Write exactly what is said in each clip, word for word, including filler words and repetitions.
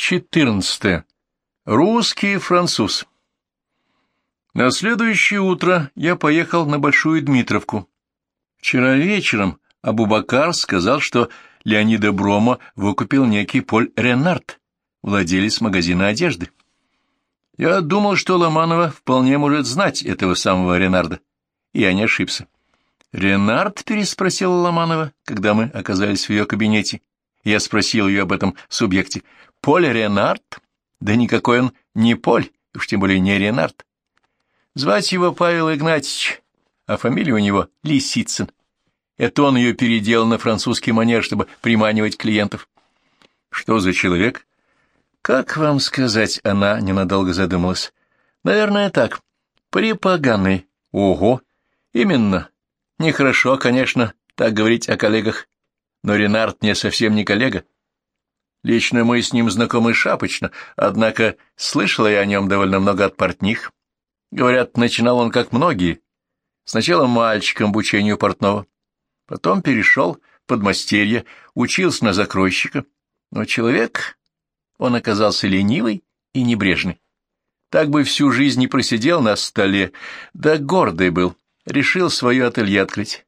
четырнадцатое. Русский француз. На следующее утро я поехал на Большую Дмитровку. Вчера вечером Абубакар сказал, что Леонида Брома выкупил некий Поль Ренард, владелец магазина одежды. Я думал, что Ломанова вполне может знать этого самого Ренарда, и я не ошибся. «Ренард?» — переспросила Ломанова, когда мы оказались в ее кабинете. Я спросил ее об этом субъекте. «Поль Ренард? Да никакой он не Поль, уж тем более не Ренард. Звать его Павел Игнатьевич, а фамилия у него Лисицын. Это он ее переделал на французский манер, чтобы приманивать клиентов». «Что за человек?» «Как вам сказать?» — она ненадолго задумалась. «Наверное, так. Припоганый». «Ого! Именно. Нехорошо, конечно, так говорить о коллегах. Но Ренард мне совсем не коллега. Лично мы с ним знакомы шапочно, однако слышала я о нем довольно много от портних. Говорят, начинал он как многие. Сначала мальчиком обучению портного. Потом перешел в подмастерье, учился на закройщика. Но человек, он оказался ленивый и небрежный. Так бы всю жизнь не просидел на столе, да гордый был, решил свое ателье открыть.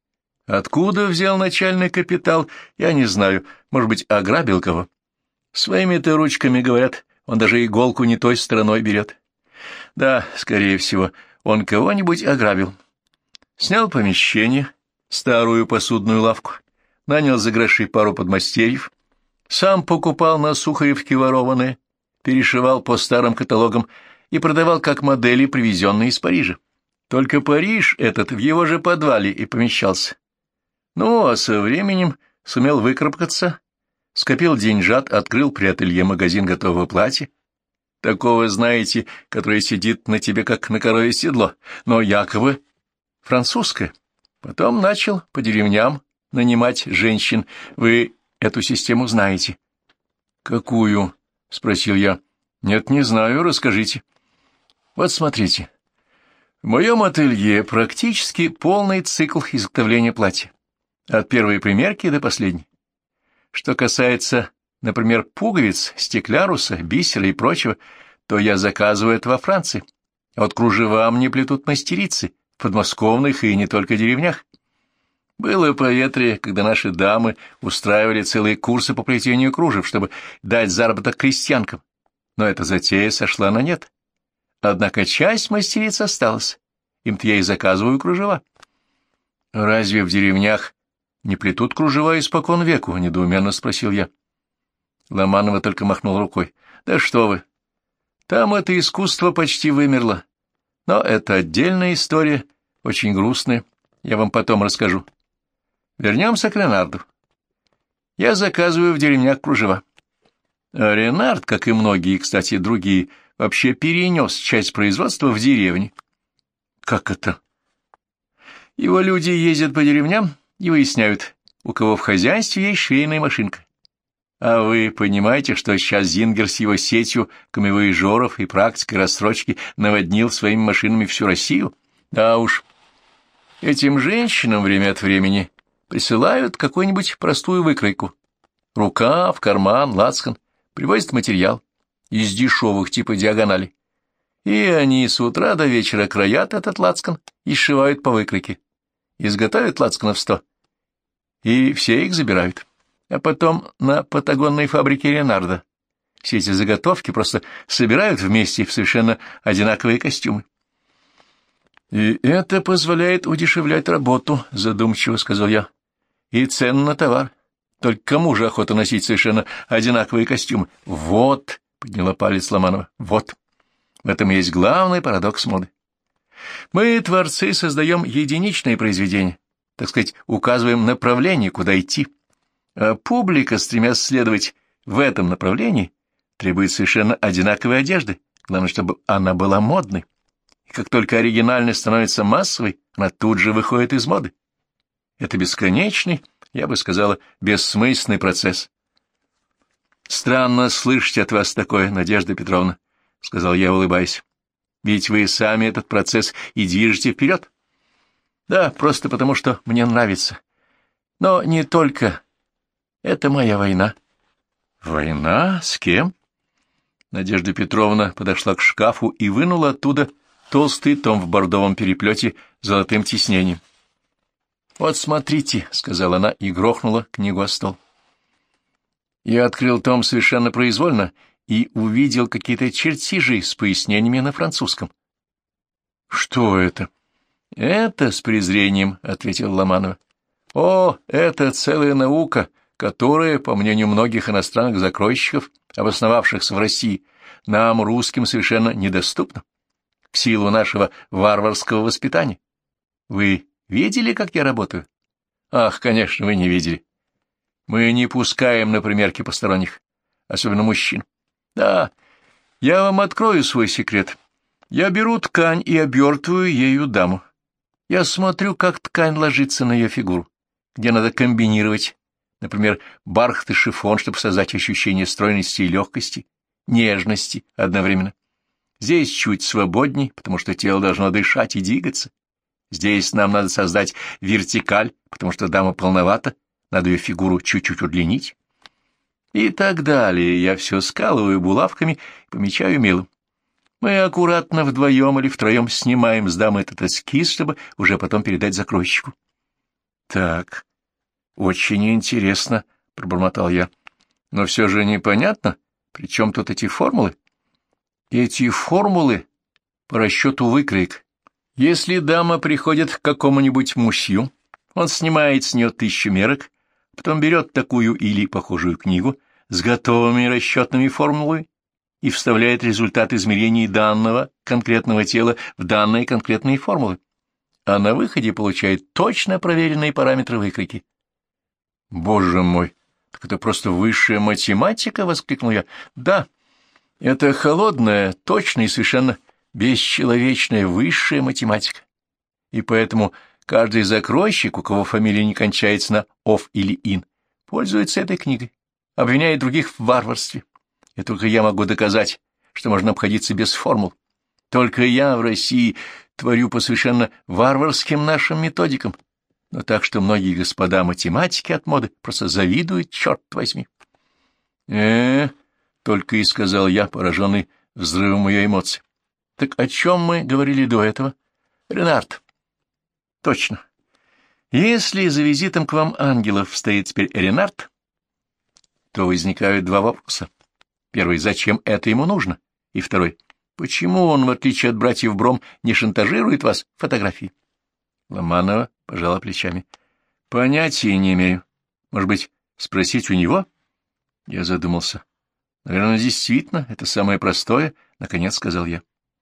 Откуда взял начальный капитал, я не знаю, может быть, ограбил кого. Своими-то ручками, говорят, он даже иголку не той стороной берет. Да, скорее всего, он кого-нибудь ограбил. Снял помещение, старую посудную лавку, нанял за гроши пару подмастерьев, сам покупал на Сухаревке ворованные, перешивал по старым каталогам и продавал как модели, привезенные из Парижа. Только Париж этот в его же подвале и помещался. Ну, а со временем сумел выкарабкаться, скопил деньжат, открыл при ателье магазин готового платья. Такого, знаете, которое сидит на тебе, как на коровье седло, но якобы французское. Потом начал по деревням нанимать женщин. Вы эту систему знаете? — Какую? — спросил я. — Нет, не знаю, расскажите. — Вот смотрите. В моем ателье практически полный цикл изготовления платья. От первой примерки до последней. Что касается, например, пуговиц, стекляруса, бисера и прочего, то я заказываю это во Франции. А вот кружева мне плетут мастерицы в подмосковных и не только деревнях. Было поветрие, когда наши дамы устраивали целые курсы по плетению кружев, чтобы дать заработок крестьянкам. Но эта затея сошла на нет. Однако часть мастериц осталась. Им-то я и заказываю кружева. Разве в деревнях не плетут кружева испокон веку? — недоуменно спросил я. Ломанова только махнул рукой. — Да что вы! Там это искусство почти вымерло. Но это отдельная история, очень грустная. Я вам потом расскажу. Вернемся к Ренарду. Я заказываю в деревнях кружева. А Ренард, как и многие, кстати, другие, вообще перенес часть производства в деревни. Как это? Его люди ездят по деревням и выясняют, у кого в хозяйстве есть швейная машинка. А вы понимаете, что сейчас Зингер с его сетью камевояжеров и практикой рассрочки наводнил своими машинами всю Россию? Да уж, этим женщинам время от времени присылают какую-нибудь простую выкройку. Рукав, карман, лацкан, привозят материал из дешевых типа диагонали. И они с утра до вечера краят этот лацкан и сшивают по выкройке. Изготовят лацканов сто, и все их забирают. А потом на патагонной фабрике Ренарда все эти заготовки просто собирают вместе в совершенно одинаковые костюмы. — И это позволяет удешевлять работу, — задумчиво сказал я. — И цену на товар. Только кому же охота носить совершенно одинаковые костюмы? — Вот, — подняла палец Ломанова, — вот. В этом и есть главный парадокс моды. Мы, творцы, создаем единичные произведения, так сказать, указываем направление, куда идти. А публика, стремясь следовать в этом направлении, требует совершенно одинаковой одежды, главное, чтобы она была модной. И как только оригинальность становится массовой, она тут же выходит из моды. Это бесконечный, я бы сказала, бессмысленный процесс. — Странно слышать от вас такое, Надежда Петровна, — сказал я, улыбаясь. — Ведь вы сами этот процесс и движете вперед. — Да, просто потому, что мне нравится. Но не только. Это моя война. — Война? С кем? Надежда Петровна подошла к шкафу и вынула оттуда толстый том в бордовом переплете с золотым тиснением. — Вот смотрите, — сказала она и грохнула книгу о стол. Я открыл том совершенно произвольно и увидел какие-то чертежи с пояснениями на французском. — Что это? — Это с презрением, — ответила Ломанова. — О, это целая наука, которая, по мнению многих иностранных закройщиков, обосновавшихся в России, нам, русским, совершенно недоступна, в силу нашего варварского воспитания. Вы видели, как я работаю? Ах, конечно, вы не видели. Мы не пускаем на примерки посторонних, особенно мужчин. Да, я вам открою свой секрет. Я беру ткань и обертываю ею даму. Я смотрю, как ткань ложится на ее фигуру, где надо комбинировать, например, бархат и шифон, чтобы создать ощущение стройности и легкости, нежности одновременно. Здесь чуть свободней, потому что тело должно дышать и двигаться. Здесь нам надо создать вертикаль, потому что дама полновата, надо ее фигуру чуть-чуть удлинить. И так далее. Я все скалываю булавками и помечаю мелом. Мы аккуратно вдвоем или втроем снимаем с дамы этот эскиз, чтобы уже потом передать закройщику. — Так, очень интересно, — пробормотал я. — Но все же непонятно, при чем тут эти формулы? — Эти формулы по расчету выкроек. Если дама приходит к какому-нибудь мусью, он снимает с нее тысячу мерок, потом берет такую или похожую книгу с готовыми расчетными формулами и вставляет результат измерений данного конкретного тела в данные конкретные формулы, а на выходе получает точно проверенные параметры выкройки. — Боже мой, так это просто высшая математика! — воскликнул я. — Да, это холодная, точная и совершенно бесчеловечная высшая математика. И поэтому каждый закройщик, у кого фамилия не кончается на «ов» или «ин», пользуется этой книгой, обвиняет других в варварстве. И только я могу доказать, что можно обходиться без формул. Только я в России творю по совершенно варварским нашим методикам, но так, что многие господа математики от моды просто завидуют, черт возьми. э только и сказал я, пораженный взрывом ее эмоций. Так о чем мы говорили до этого? Ренард. Точно. Если за визитом к вам ангелов стоит теперь Ренард, то возникают два вопроса. Первый, зачем это ему нужно? И второй, почему он, в отличие от братьев Бром, не шантажирует вас фотографией? Ломанова пожала плечами. Понятия не имею. Может быть, спросить у него? Я задумался. Наверное, действительно, это самое простое, наконец сказал я.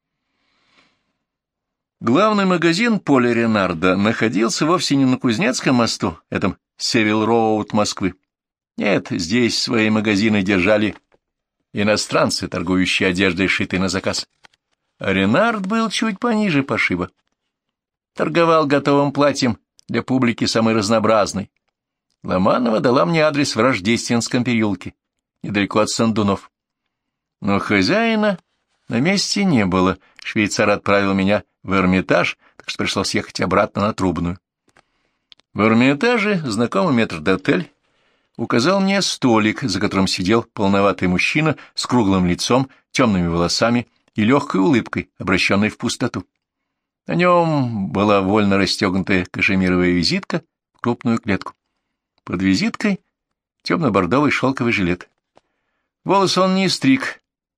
Главный магазин Поля Ренарда находился вовсе не на Кузнецком мосту, этом Севил-Роуд Москвы. Нет, здесь свои магазины держали иностранцы, торгующие одеждой, шитой на заказ. А Ренард был чуть пониже пошиба. Торговал готовым платьем для публики самой разнообразной. Ломанова дала мне адрес в Рождественском переулке, недалеко от Сандунов. Но хозяина на месте не было. Швейцар отправил меня в Эрмитаж, так что пришлось ехать обратно на Трубную. В Эрмитаже знакомый метрдотель указал мне столик, за которым сидел полноватый мужчина с круглым лицом, темными волосами и легкой улыбкой, обращенной в пустоту. На нем была вольно расстегнутая кашемировая визитка в крупную клетку. Под визиткой темно-бордовый шелковый жилет. Волосы он не стриг.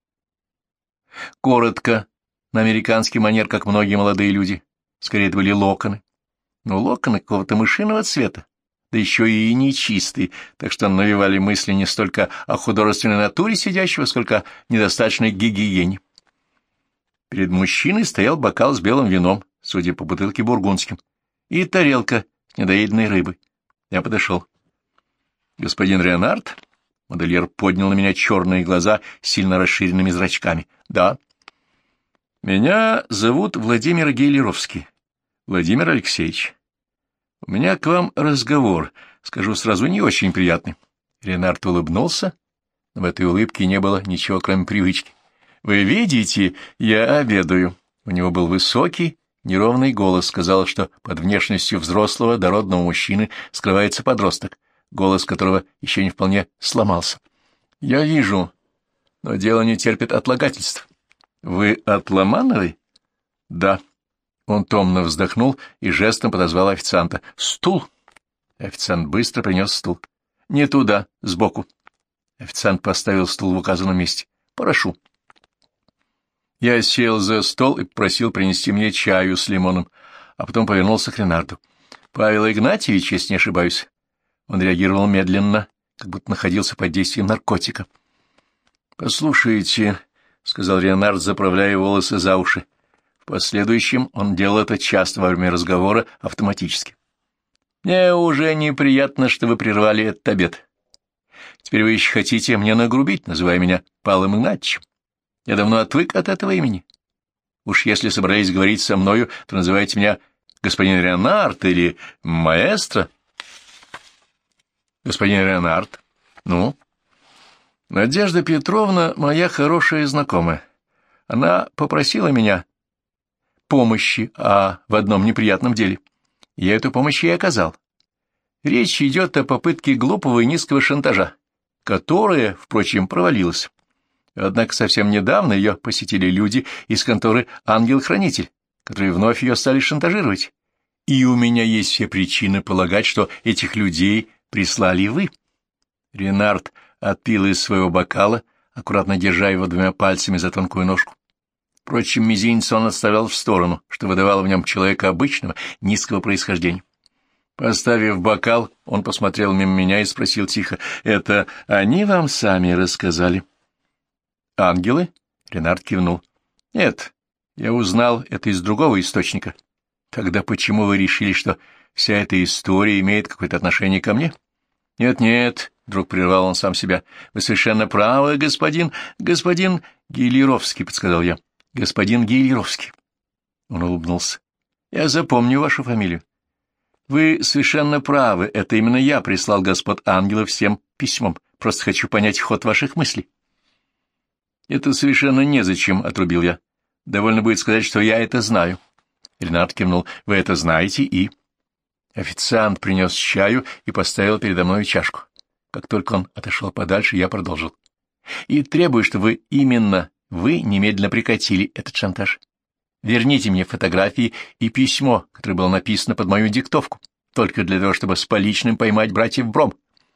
Коротко, на американский манер, как многие молодые люди. Скорее, это были локоны. Но локоны какого-то мышиного цвета, да еще и нечистые, так что навевали мысли не столько о художественной натуре сидящего, сколько о недостаточной гигиене. Перед мужчиной стоял бокал с белым вином, судя по бутылке бургундским, и тарелка с недоеденной рыбой. Я подошел. «Господин Ренард?» Модельер поднял на меня черные глаза с сильно расширенными зрачками. «Да». «Меня зовут Владимир Гейлеровский. Владимир Алексеевич. У меня к вам разговор, скажу сразу, не очень приятный». Ренард улыбнулся, но в этой улыбке не было ничего, кроме привычки. «Вы видите, я обедаю». У него был высокий, неровный голос, сказал, что под внешностью взрослого, дородного мужчины скрывается подросток, голос которого еще не вполне сломался. «Я вижу. но дело не терпит отлагательств. Вы от Ломановой? Да. Он томно вздохнул и жестом подозвал официанта. Стул. Официант быстро принес стул. Не туда, сбоку. Официант поставил стул в указанном месте. Прошу. Я сел за стол и попросил принести мне чаю с лимоном, а потом повернулся к Ренарду. Павел Игнатьевич, если не ошибаюсь. Он реагировал медленно, как будто находился под действием наркотика. — Послушайте, — сказал Ренард, заправляя волосы за уши. В последующем он делал это часто во время разговора автоматически. — Мне уже неприятно, что вы прервали этот обед. Теперь вы еще хотите мне нагрубить, называя меня Павлом Игнатьевичем. Я давно отвык от этого имени. Уж если собрались говорить со мною, то называйте меня господин Ренард или маэстро. Господин Ренард. Ну? Надежда Петровна моя хорошая знакомая. Она попросила меня помощи, а в одном неприятном деле. Я эту помощь ей оказал. Речь идет о попытке глупого и низкого шантажа, которая, впрочем, провалилась. Однако совсем недавно ее посетили люди из конторы «Ангел-хранитель», которые вновь ее стали шантажировать. И у меня есть все причины полагать, что этих людей прислали вы. Ренард отпил из своего бокала, аккуратно держа его двумя пальцами за тонкую ножку. Впрочем, мизинец он отставлял в сторону, что выдавало в нем человека обычного, низкого происхождения. Поставив бокал, он посмотрел мимо меня и спросил тихо: «Это они вам сами рассказали?» «Ангелы?» — Ренард кивнул. «Нет, я узнал это из другого источника. Тогда почему вы решили, что вся эта история имеет какое-то отношение ко мне?» «Нет-нет», — вдруг прервал он сам себя, — «вы совершенно правы, господин... господин Гейлеровский», — подсказал я. «Господин Гейлеровский». Он улыбнулся. «Я запомню вашу фамилию. Вы совершенно правы, это именно я прислал господ ангелов всем письмом. Просто хочу понять ход ваших мыслей». «Это совершенно незачем», — отрубил я. «Довольно будет сказать, что я это знаю». Ренард кивнул. «Вы это знаете и...» Официант принес чаю и поставил передо мной чашку. Как только он отошел подальше, я продолжил. «И требую, чтобы вы именно вы немедленно прекратили этот шантаж. Верните мне фотографии и письмо, которое было написано под мою диктовку, только для того, чтобы с поличным поймать братьев Бром».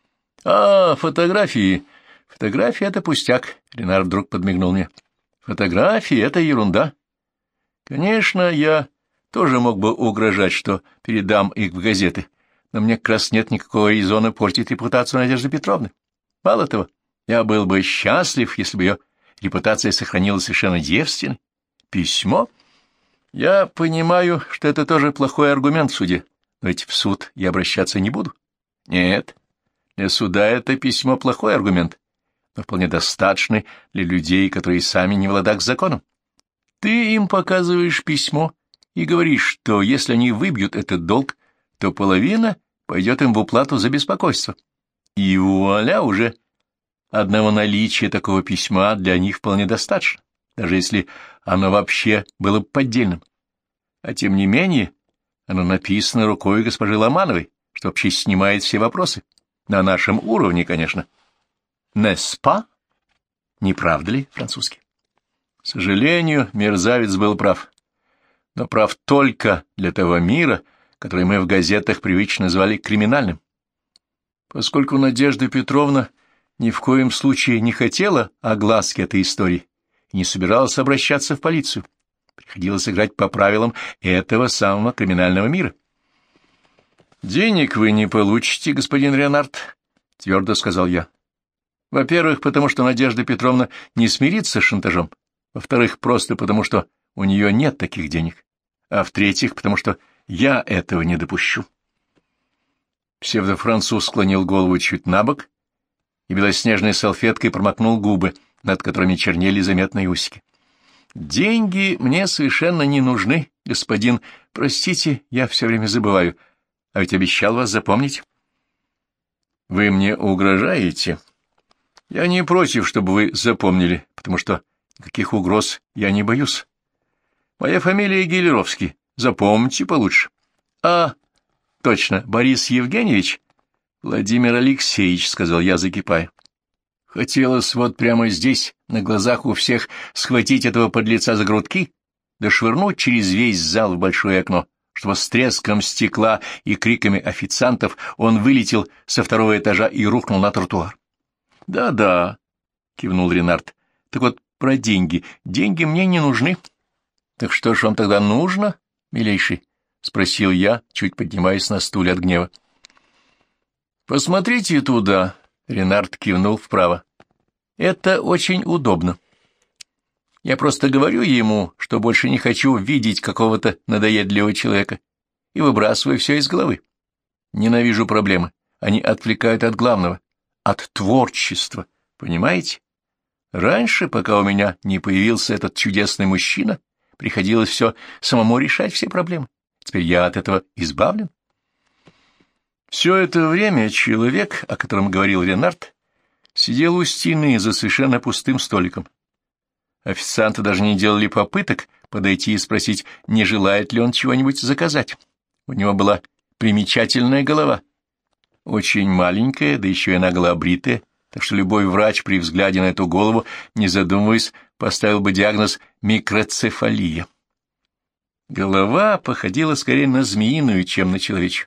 «А, фотографии... Фотографии — это пустяк», — Ренард вдруг подмигнул мне. «Фотографии — это ерунда. Конечно, я тоже мог бы угрожать, что передам их в газеты, но мне как раз нет никакого резона портить репутацию Надежды Петровны. Мало того, я был бы счастлив, если бы ее репутация сохранилась совершенно девственной. Письмо? Я понимаю, что это тоже плохой аргумент в суде, но ведь в суд я обращаться не буду. Нет, для суда это письмо плохой аргумент, но вполне достаточный для людей, которые сами не в ладах с законом. Ты им показываешь письмо и говоришь, что если они выбьют этот долг, то половина пойдет им в уплату за беспокойство. И вуаля, уже одного наличия такого письма для них вполне достаточно, даже если оно вообще было бы поддельным. А тем не менее, оно написано рукой госпожи Ломановой, что вообще снимает все вопросы. На нашем уровне, конечно. «Не-спа?» Не правда ли, французский? К сожалению, мерзавец был прав. Но прав только для того мира, который мы в газетах привычно звали криминальным. Поскольку Надежда Петровна ни в коем случае не хотела огласки этой истории и не собиралась обращаться в полицию, приходилось играть по правилам этого самого криминального мира. «Денег вы не получите, господин Ренард», — твердо сказал я. «Во-первых, потому что Надежда Петровна не смирится с шантажом. Во-вторых, просто потому что у нее нет таких денег. А в-третьих, потому что я этого не допущу». Псевдофранцуз склонил голову чуть набок и белоснежной салфеткой промокнул губы, над которыми чернели заметные усики. «Деньги мне совершенно не нужны, господин. Простите, я все время забываю. А ведь обещал вас запомнить». «Вы мне угрожаете?» «Я не против, чтобы вы запомнили, потому что никаких угроз я не боюсь. Моя фамилия Гейлеровский. Запомните получше». «А, точно, Борис Евгеньевич?» «Владимир Алексеевич», — сказал я, закипая. Хотелось вот прямо здесь, на глазах у всех, схватить этого подлеца за грудки, да швырнуть через весь зал в большое окно, чтобы с треском стекла и криками официантов он вылетел со второго этажа и рухнул на тротуар. «Да-да», — кивнул Ренард, — «так вот про деньги. Деньги мне не нужны». «Так что ж вам тогда нужно, милейший?» — спросил я, чуть поднимаясь на стуле от гнева. «Посмотрите туда», — Ренард кивнул вправо. «Это очень удобно. Я просто говорю ему, что больше не хочу видеть какого-то надоедливого человека, и выбрасываю все из головы. Ненавижу проблемы. Они отвлекают от главного, от творчества, понимаете? Раньше, пока у меня не появился этот чудесный мужчина, приходилось все самому решать все проблемы. Теперь я от этого избавлен». Все это время человек, о котором говорил Ренард, сидел у стены за совершенно пустым столиком. Официанты даже не делали попыток подойти и спросить, не желает ли он чего-нибудь заказать. У него была примечательная голова, очень маленькая, да еще и нагло обритая, так что любой врач при взгляде на эту голову, не задумываясь, поставил бы диагноз микроцефалия. Голова походила скорее на змеиную, чем на человечью.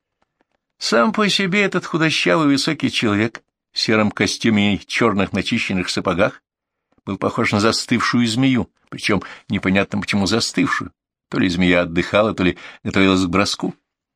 Сам по себе этот худощавый высокий человек в сером костюме и черных начищенных сапогах был похож на застывшую змею, причем непонятно почему застывшую. То ли змея отдыхала, то ли готовилась к броску.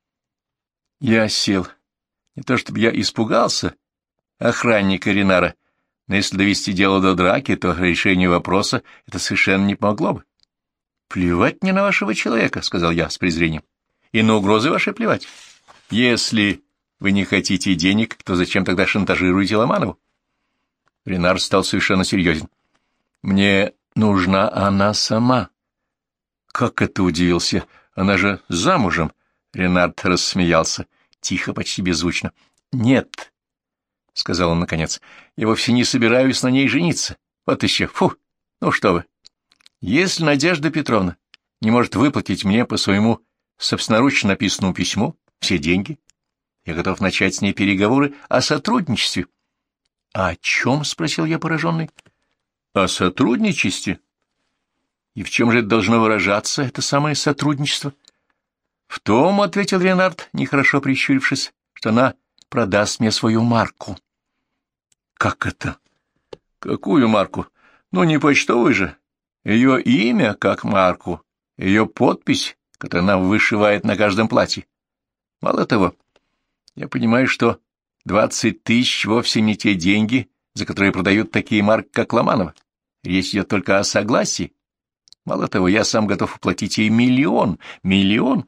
Я сел. Не то чтобы я испугался охранника Ренара, но если довести дело до драки, то решению вопроса это совершенно не помогло бы. «Плевать мне на вашего человека», — сказал я с презрением. «И на угрозы ваши плевать. Если вы не хотите денег, то зачем тогда шантажируете Ломанову?» Ренар стал совершенно серьезен. «Мне нужна она сама». «Как это?» — удивился. «Она же замужем». Ренард рассмеялся, тихо, почти беззвучно. «Нет», — сказал он наконец, — «я вовсе не собираюсь на ней жениться. Вот еще, фу, ну что вы. Если Надежда Петровна не может выплатить мне по своему собственноручно написанному письму все деньги, я готов начать с ней переговоры о сотрудничестве». «А о чем?» — спросил я пораженный. «О сотрудничестве? И в чем же это должно выражаться, это самое сотрудничество?» «В том, — ответил Ренард, нехорошо прищурившись, — что она продаст мне свою марку». «Как это?» «Какую марку? Ну, не почтовую же. Ее имя как марку, ее подпись, которую она вышивает на каждом платье. Мало того, я понимаю, что двадцать тысяч вовсе не те деньги, за которые продают такие марки, как Ломанова. Речь идет только о согласии. Мало того, я сам готов уплатить ей миллион. Миллион!»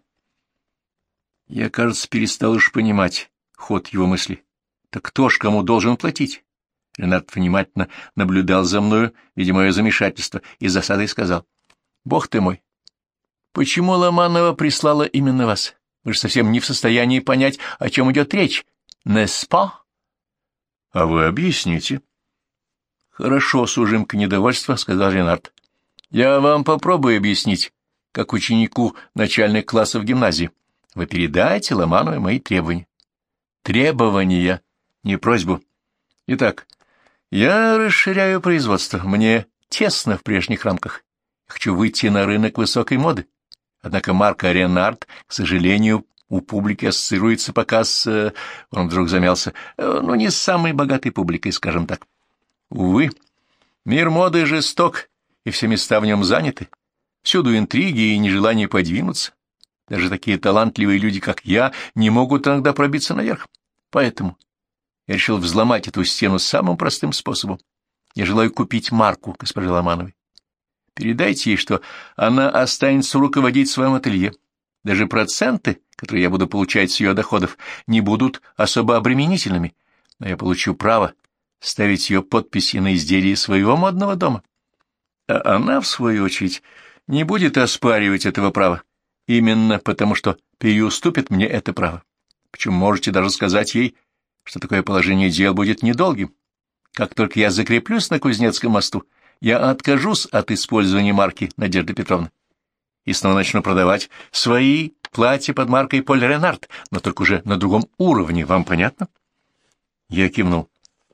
Я, кажется, перестал уж понимать ход его мысли. Так кто ж кому должен платить? Ренат внимательно наблюдал за мною, видя мое замешательство, и с засадой сказал: «Бог ты мой! Почему Ломанова прислала именно вас? Вы же совсем не в состоянии понять, о чем идет речь. Не-спа?» «А вы объясните». «Хорошо, с ужимкой недовольства», — сказал Ренард. «Я вам попробую объяснить, как ученику начальных классов гимназии. Вы передайте Ломановой мои требования». «Требования, не просьбу. Итак, я расширяю производство. Мне тесно в прежних рамках. Я хочу выйти на рынок высокой моды. Однако марка Ренард, к сожалению, у публики ассоциируется пока с...» Он вдруг замялся. «Ну, не с самой богатой публикой, скажем так. Увы, мир моды жесток, и все места в нем заняты. Всюду интриги и нежелание подвинуться. Даже такие талантливые люди, как я, не могут иногда пробиться наверх. Поэтому я решил взломать эту стену самым простым способом. Я желаю купить марку госпожи Ломановой. Передайте ей, что она останется руководить своим ателье. Даже проценты, которые я буду получать с ее доходов, не будут особо обременительными, но я получу право ставить ее подписи на изделии своего модного дома. А она, в свою очередь, не будет оспаривать этого права, именно потому что переуступит мне это право. Причем можете даже сказать ей, что такое положение дел будет недолгим. Как только я закреплюсь на Кузнецком мосту, я откажусь от использования марки Надежды Петровны и снова начну продавать свои платья под маркой Поль Ренард, но только уже на другом уровне. Вам понятно?» Я кивнул.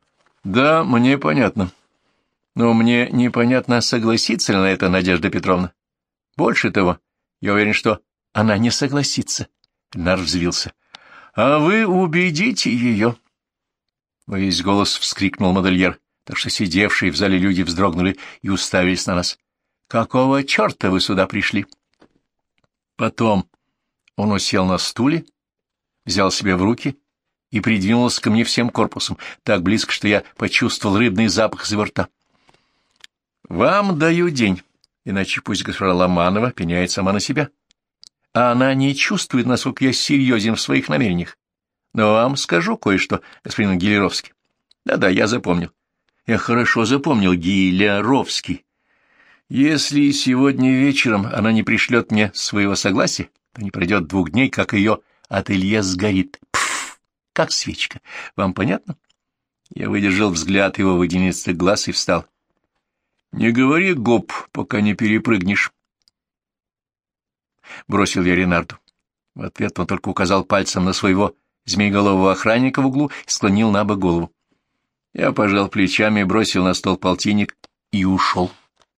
Да, мне понятно. Но мне непонятно, согласится ли на это Надежда Петровна. Больше того, я уверен, что она не согласится. Ленар взвился. — А вы убедите ее. Во весь голос вскрикнул модельер, так что сидевшие в зале люди вздрогнули и уставились на нас. — Какого черта вы сюда пришли? Потом он усел на стуле, взял себя в руки и придвинулся ко мне всем корпусом, так близко, что я почувствовал рыбный запах из его рта. — Вам даю день, иначе пусть госпожа Ломанова пеняет сама на себя. А она не чувствует, насколько я серьезен в своих намерениях. Но вам скажу кое-что, господин Гилеровский. Да-да, я запомнил. Я хорошо запомнил, Гилеровский. Если сегодня вечером она не пришлет мне своего согласия, то не пройдет двух дней, как ее ателье сгорит. Пф, как свечка. Вам понятно? Я выдержал взгляд его водянистых глаз и встал. Не говори гоп, пока не перепрыгнешь. Бросил я Ренарду. В ответ он только указал пальцем на своего змееголового охранника в углу и склонил на бок голову. Я пожал плечами, бросил на стол полтинник и ушел.